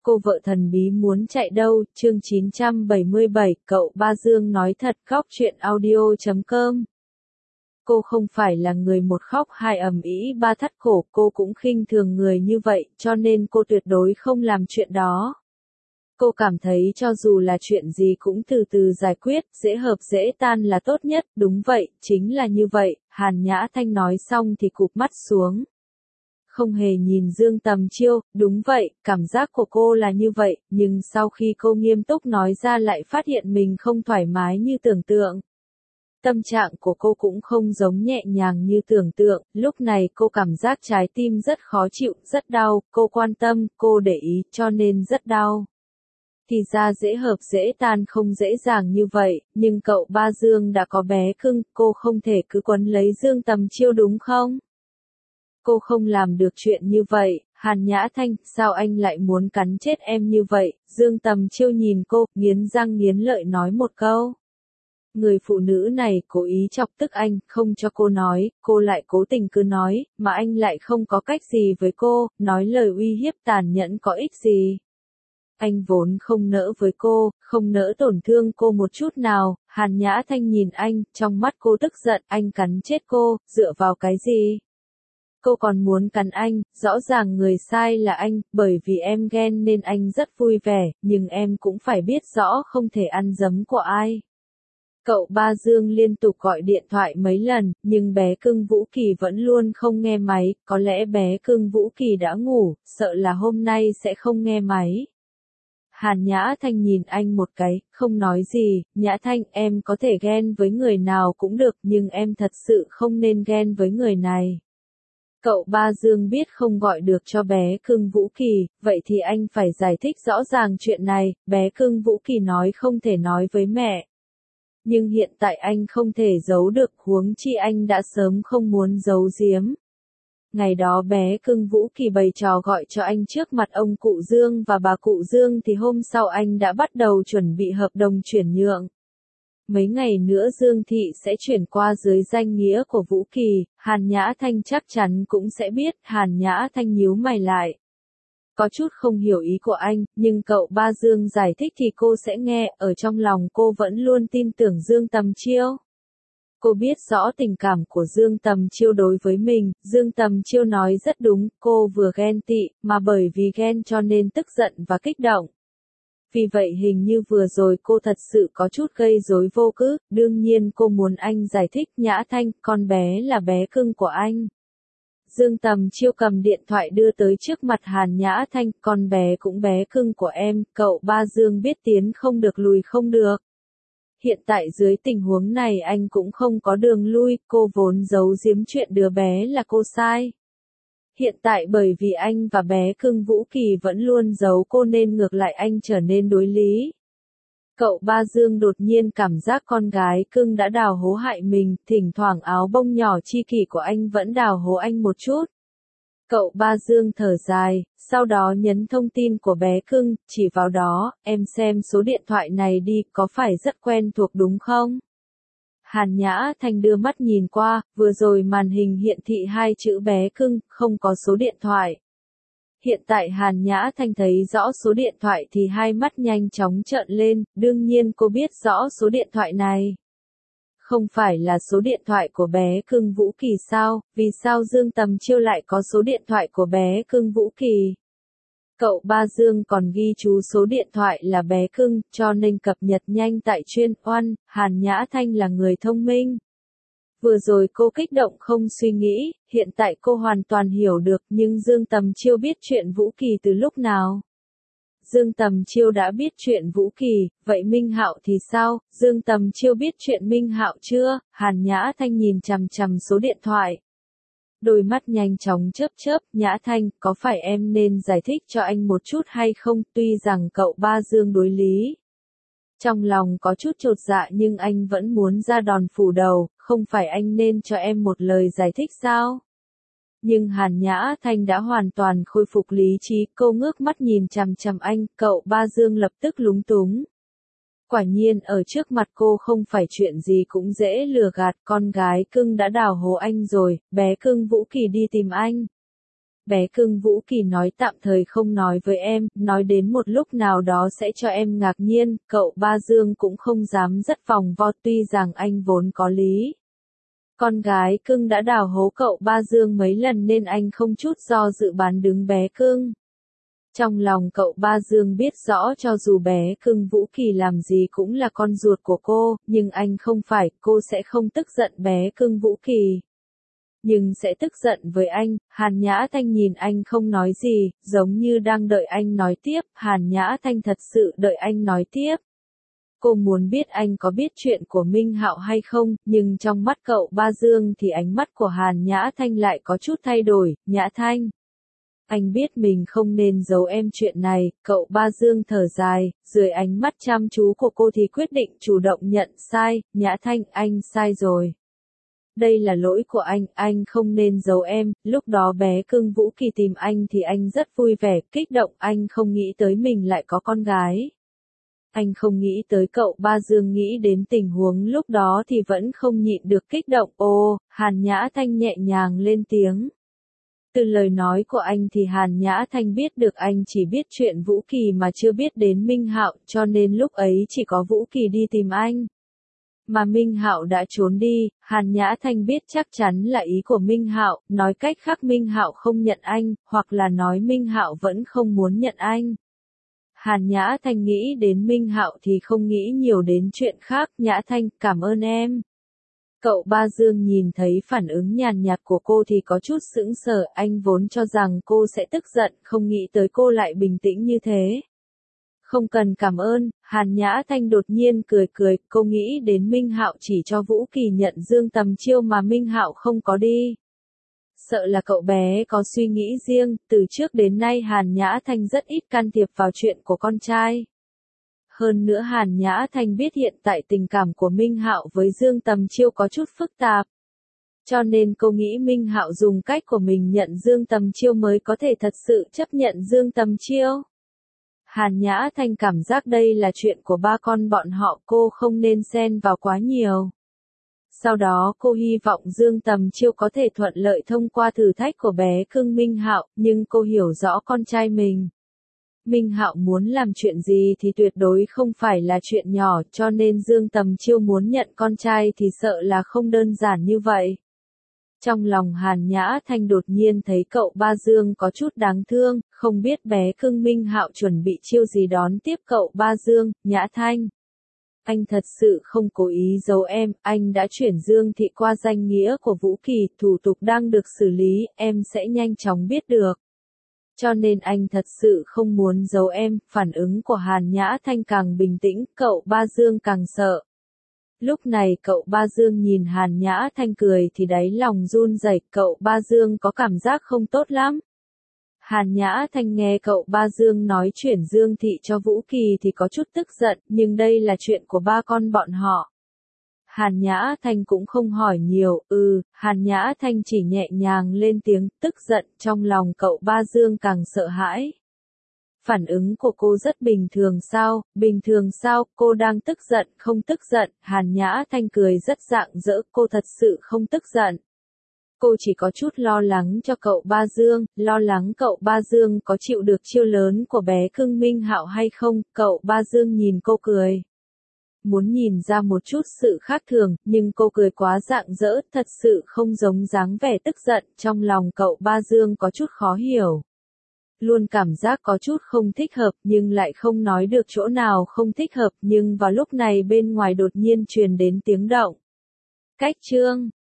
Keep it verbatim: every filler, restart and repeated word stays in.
Cô vợ thần bí muốn chạy đâu, chương chín trăm bảy mươi bảy, cậu Ba Dương nói thật khóc chuyện audio chấm com. Cô không phải là người một khóc hai ầm ĩ ba thắt cổ, cô cũng khinh thường người như vậy, cho nên cô tuyệt đối không làm chuyện đó. Cô cảm thấy cho dù là chuyện gì cũng từ từ giải quyết, dễ hợp dễ tan là tốt nhất, đúng vậy, chính là như vậy, Hàn Nhã Thanh nói xong thì cụp mắt xuống. Không hề nhìn Dương Tầm Chiêu, đúng vậy, cảm giác của cô là như vậy, nhưng sau khi cô nghiêm túc nói ra lại phát hiện mình không thoải mái như tưởng tượng. Tâm trạng của cô cũng không giống nhẹ nhàng như tưởng tượng, lúc này cô cảm giác trái tim rất khó chịu, rất đau, cô quan tâm, cô để ý, cho nên rất đau. Thì ra dễ hợp dễ tan không dễ dàng như vậy, nhưng cậu Ba Dương đã có bé cưng, cô không thể cứ quấn lấy Dương Tầm Chiêu đúng không? Cô không làm được chuyện như vậy, Hàn Nhã Thanh, sao anh lại muốn cắn chết em như vậy? Dương Tầm Chiêu nhìn cô, nghiến răng nghiến lợi nói một câu. Người phụ nữ này cố ý chọc tức anh, không cho cô nói, cô lại cố tình cứ nói, mà anh lại không có cách gì với cô, nói lời uy hiếp tàn nhẫn có ích gì. Anh vốn không nỡ với cô, không nỡ tổn thương cô một chút nào, Hàn Nhã Thanh nhìn anh, trong mắt cô tức giận, anh cắn chết cô, dựa vào cái gì? Cô còn muốn cắn anh, rõ ràng người sai là anh, bởi vì em ghen nên anh rất vui vẻ, nhưng em cũng phải biết rõ không thể ăn giấm của ai. Cậu Ba Dương liên tục gọi điện thoại mấy lần, nhưng bé cưng Vũ Kỳ vẫn luôn không nghe máy, có lẽ bé cưng Vũ Kỳ đã ngủ, sợ là hôm nay sẽ không nghe máy. Hàn Nhã Thanh nhìn anh một cái, không nói gì, Nhã Thanh em có thể ghen với người nào cũng được nhưng em thật sự không nên ghen với người này. Cậu Ba Dương biết không gọi được cho bé cưng Vũ Kỳ, vậy thì anh phải giải thích rõ ràng chuyện này, bé cưng Vũ Kỳ nói không thể nói với mẹ. Nhưng hiện tại anh không thể giấu được, huống chi anh đã sớm không muốn giấu giếm. Ngày đó bé cưng Vũ Kỳ bày trò gọi cho anh trước mặt ông cụ Dương và bà cụ Dương thì hôm sau anh đã bắt đầu chuẩn bị hợp đồng chuyển nhượng. Mấy ngày nữa Dương Thị sẽ chuyển qua dưới danh nghĩa của Vũ Kỳ, Hàn Nhã Thanh chắc chắn cũng sẽ biết, Hàn Nhã Thanh nhíu mày lại. Có chút không hiểu ý của anh, nhưng cậu Ba Dương giải thích thì cô sẽ nghe, ở trong lòng cô vẫn luôn tin tưởng Dương Tầm Chiêu. Cô biết rõ tình cảm của Dương Tầm Chiêu đối với mình, Dương Tầm Chiêu nói rất đúng, cô vừa ghen tị, mà bởi vì ghen cho nên tức giận và kích động. Vì vậy hình như vừa rồi cô thật sự có chút gây rối vô cớ, đương nhiên cô muốn anh giải thích. Nhã Thanh, con bé là bé cưng của anh. Dương Tầm Chiêu cầm điện thoại đưa tới trước mặt Hàn Nhã Thanh, con bé cũng bé cưng của em, cậu Ba Dương biết tiến không được lùi không được. Hiện tại dưới tình huống này anh cũng không có đường lui, cô vốn giấu giếm chuyện đứa bé là cô sai. Hiện tại bởi vì anh và bé cưng Vũ Kỳ vẫn luôn giấu cô nên ngược lại anh trở nên đối lý. Cậu Ba Dương đột nhiên cảm giác con gái cưng đã đào hố hại mình, thỉnh thoảng áo bông nhỏ chi kỷ của anh vẫn đào hố anh một chút. Cậu Ba Dương thở dài, sau đó nhấn thông tin của bé cưng, chỉ vào đó, em xem số điện thoại này đi, có phải rất quen thuộc đúng không? Hàn Nhã Thanh đưa mắt nhìn qua, vừa rồi màn hình hiện thị hai chữ bé cưng, không có số điện thoại. Hiện tại Hàn Nhã Thanh thấy rõ số điện thoại thì hai mắt nhanh chóng trợn lên, đương nhiên cô biết rõ số điện thoại này. Không phải là số điện thoại của bé cưng Vũ Kỳ sao, vì sao Dương Tầm Chiêu lại có số điện thoại của bé cưng Vũ Kỳ? Cậu Ba Dương còn ghi chú số điện thoại là bé cưng, cho nên cập nhật nhanh tại chuyên oan, Hàn Nhã Thanh là người thông minh. Vừa rồi cô kích động không suy nghĩ, hiện tại cô hoàn toàn hiểu được, nhưng Dương Tầm Chiêu biết chuyện Vũ Kỳ từ lúc nào? Dương Tầm Chiêu đã biết chuyện Vũ Kỳ, vậy Minh Hạo thì sao? Dương Tầm Chiêu biết chuyện Minh Hạo chưa? Hàn Nhã Thanh nhìn chằm chằm số điện thoại. Đôi mắt nhanh chóng chớp chớp, Nhã Thanh, có phải em nên giải thích cho anh một chút hay không? Tuy rằng cậu Ba Dương đối lý. Trong lòng có chút chột dạ nhưng anh vẫn muốn ra đòn phủ đầu, không phải anh nên cho em một lời giải thích sao? Nhưng Hàn Nhã Thanh đã hoàn toàn khôi phục lý trí, cô ngước mắt nhìn chằm chằm anh, cậu Ba Dương lập tức lúng túng. Quả nhiên ở trước mặt cô không phải chuyện gì cũng dễ lừa gạt, con gái cưng đã đào hố anh rồi, bé cưng Vũ Kỳ đi tìm anh. Bé cưng Vũ Kỳ nói tạm thời không nói với em, nói đến một lúc nào đó sẽ cho em ngạc nhiên, cậu Ba Dương cũng không dám rất vòng vo tuy rằng anh vốn có lý. Con gái cưng đã đào hố cậu Ba Dương mấy lần nên anh không chút do dự bán đứng bé cưng. Trong lòng cậu Ba Dương biết rõ cho dù bé cưng Vũ Kỳ làm gì cũng là con ruột của cô, nhưng anh không phải, cô sẽ không tức giận bé cưng Vũ Kỳ. Nhưng sẽ tức giận với anh. Hàn Nhã Thanh nhìn anh không nói gì, giống như đang đợi anh nói tiếp. Hàn Nhã Thanh thật sự đợi anh nói tiếp. Cô muốn biết anh có biết chuyện của Minh Hạo hay không, nhưng trong mắt cậu Ba Dương thì ánh mắt của Hàn Nhã Thanh lại có chút thay đổi. Nhã Thanh, anh biết mình không nên giấu em chuyện này, cậu Ba Dương thở dài, dưới ánh mắt chăm chú của cô thì quyết định chủ động nhận sai. Nhã Thanh, anh sai rồi. Đây là lỗi của anh, anh không nên giấu em. Lúc đó bé cưng Vũ Kỳ tìm anh thì anh rất vui vẻ, kích động, anh không nghĩ tới mình lại có con gái. Anh không nghĩ tới cậu Ba Dương nghĩ đến tình huống lúc đó thì vẫn không nhịn được kích động. Ô, Hàn Nhã Thanh nhẹ nhàng lên tiếng. Từ lời nói của anh thì Hàn Nhã Thanh biết được anh chỉ biết chuyện Vũ Kỳ mà chưa biết đến Minh Hạo, cho nên lúc ấy chỉ có Vũ Kỳ đi tìm anh. Mà Minh Hạo đã trốn đi. Hàn Nhã Thanh biết chắc chắn là ý của Minh Hạo, nói cách khác Minh Hạo không nhận anh, hoặc là nói Minh Hạo vẫn không muốn nhận anh. Hàn Nhã Thanh nghĩ đến Minh Hạo thì không nghĩ nhiều đến chuyện khác. Nhã Thanh, cảm ơn em. Cậu Ba Dương nhìn thấy phản ứng nhàn nhạt của cô thì có chút sững sờ, anh vốn cho rằng cô sẽ tức giận, không nghĩ tới cô lại bình tĩnh như thế. Không cần cảm ơn. Hàn Nhã Thanh đột nhiên cười cười, cô nghĩ đến Minh Hạo chỉ cho Vũ Kỳ nhận Dương Tầm Chiêu mà Minh Hạo không có đi. Sợ là cậu bé có suy nghĩ riêng, từ trước đến nay Hàn Nhã Thanh rất ít can thiệp vào chuyện của con trai. Hơn nữa Hàn Nhã Thanh biết hiện tại tình cảm của Minh Hạo với Dương Tầm Chiêu có chút phức tạp. Cho nên cô nghĩ Minh Hạo dùng cách của mình nhận Dương Tầm Chiêu mới có thể thật sự chấp nhận Dương Tầm Chiêu. Hàn Nhã Thanh cảm giác đây là chuyện của ba con bọn họ, cô không nên xen vào quá nhiều. Sau đó cô hy vọng Dương Tầm Chiêu có thể thuận lợi thông qua thử thách của bé cưng Minh Hạo, nhưng cô hiểu rõ con trai mình. Minh Hạo muốn làm chuyện gì thì tuyệt đối không phải là chuyện nhỏ, cho nên Dương Tầm Chiêu muốn nhận con trai thì sợ là không đơn giản như vậy. Trong lòng Hàn Nhã Thanh đột nhiên thấy cậu Ba Dương có chút đáng thương, không biết bé cưng Minh Hạo chuẩn bị chiêu gì đón tiếp cậu Ba Dương. Nhã Thanh, anh thật sự không cố ý giấu em, anh đã chuyển Dương Thị qua danh nghĩa của Vũ Kỳ, thủ tục đang được xử lý, em sẽ nhanh chóng biết được. Cho nên anh thật sự không muốn giấu em. Phản ứng của Hàn Nhã Thanh càng bình tĩnh, cậu Ba Dương càng sợ. Lúc này cậu Ba Dương nhìn Hàn Nhã Thanh cười thì đáy lòng run rẩy, cậu Ba Dương có cảm giác không tốt lắm. Hàn Nhã Thanh nghe cậu Ba Dương nói chuyển Dương Thị cho Vũ Kỳ thì có chút tức giận, nhưng đây là chuyện của ba con bọn họ. Hàn Nhã Thanh cũng không hỏi nhiều, ừ, Hàn Nhã Thanh chỉ nhẹ nhàng lên tiếng, tức giận, trong lòng cậu Ba Dương càng sợ hãi. Phản ứng của cô rất bình thường sao, bình thường sao, cô đang tức giận, không tức giận. Hàn Nhã Thanh cười rất rạng rỡ, cô thật sự không tức giận. Cô chỉ có chút lo lắng cho cậu Ba Dương, lo lắng cậu Ba Dương có chịu được chiêu lớn của bé cưng Minh Hạo hay không. Cậu Ba Dương nhìn cô cười. Muốn nhìn ra một chút sự khác thường, nhưng cô cười quá rạng rỡ, thật sự không giống dáng vẻ tức giận. Trong lòng cậu Ba Dương có chút khó hiểu. Luôn cảm giác có chút không thích hợp, nhưng lại không nói được chỗ nào không thích hợp, nhưng vào lúc này bên ngoài đột nhiên truyền đến tiếng động. Cách chương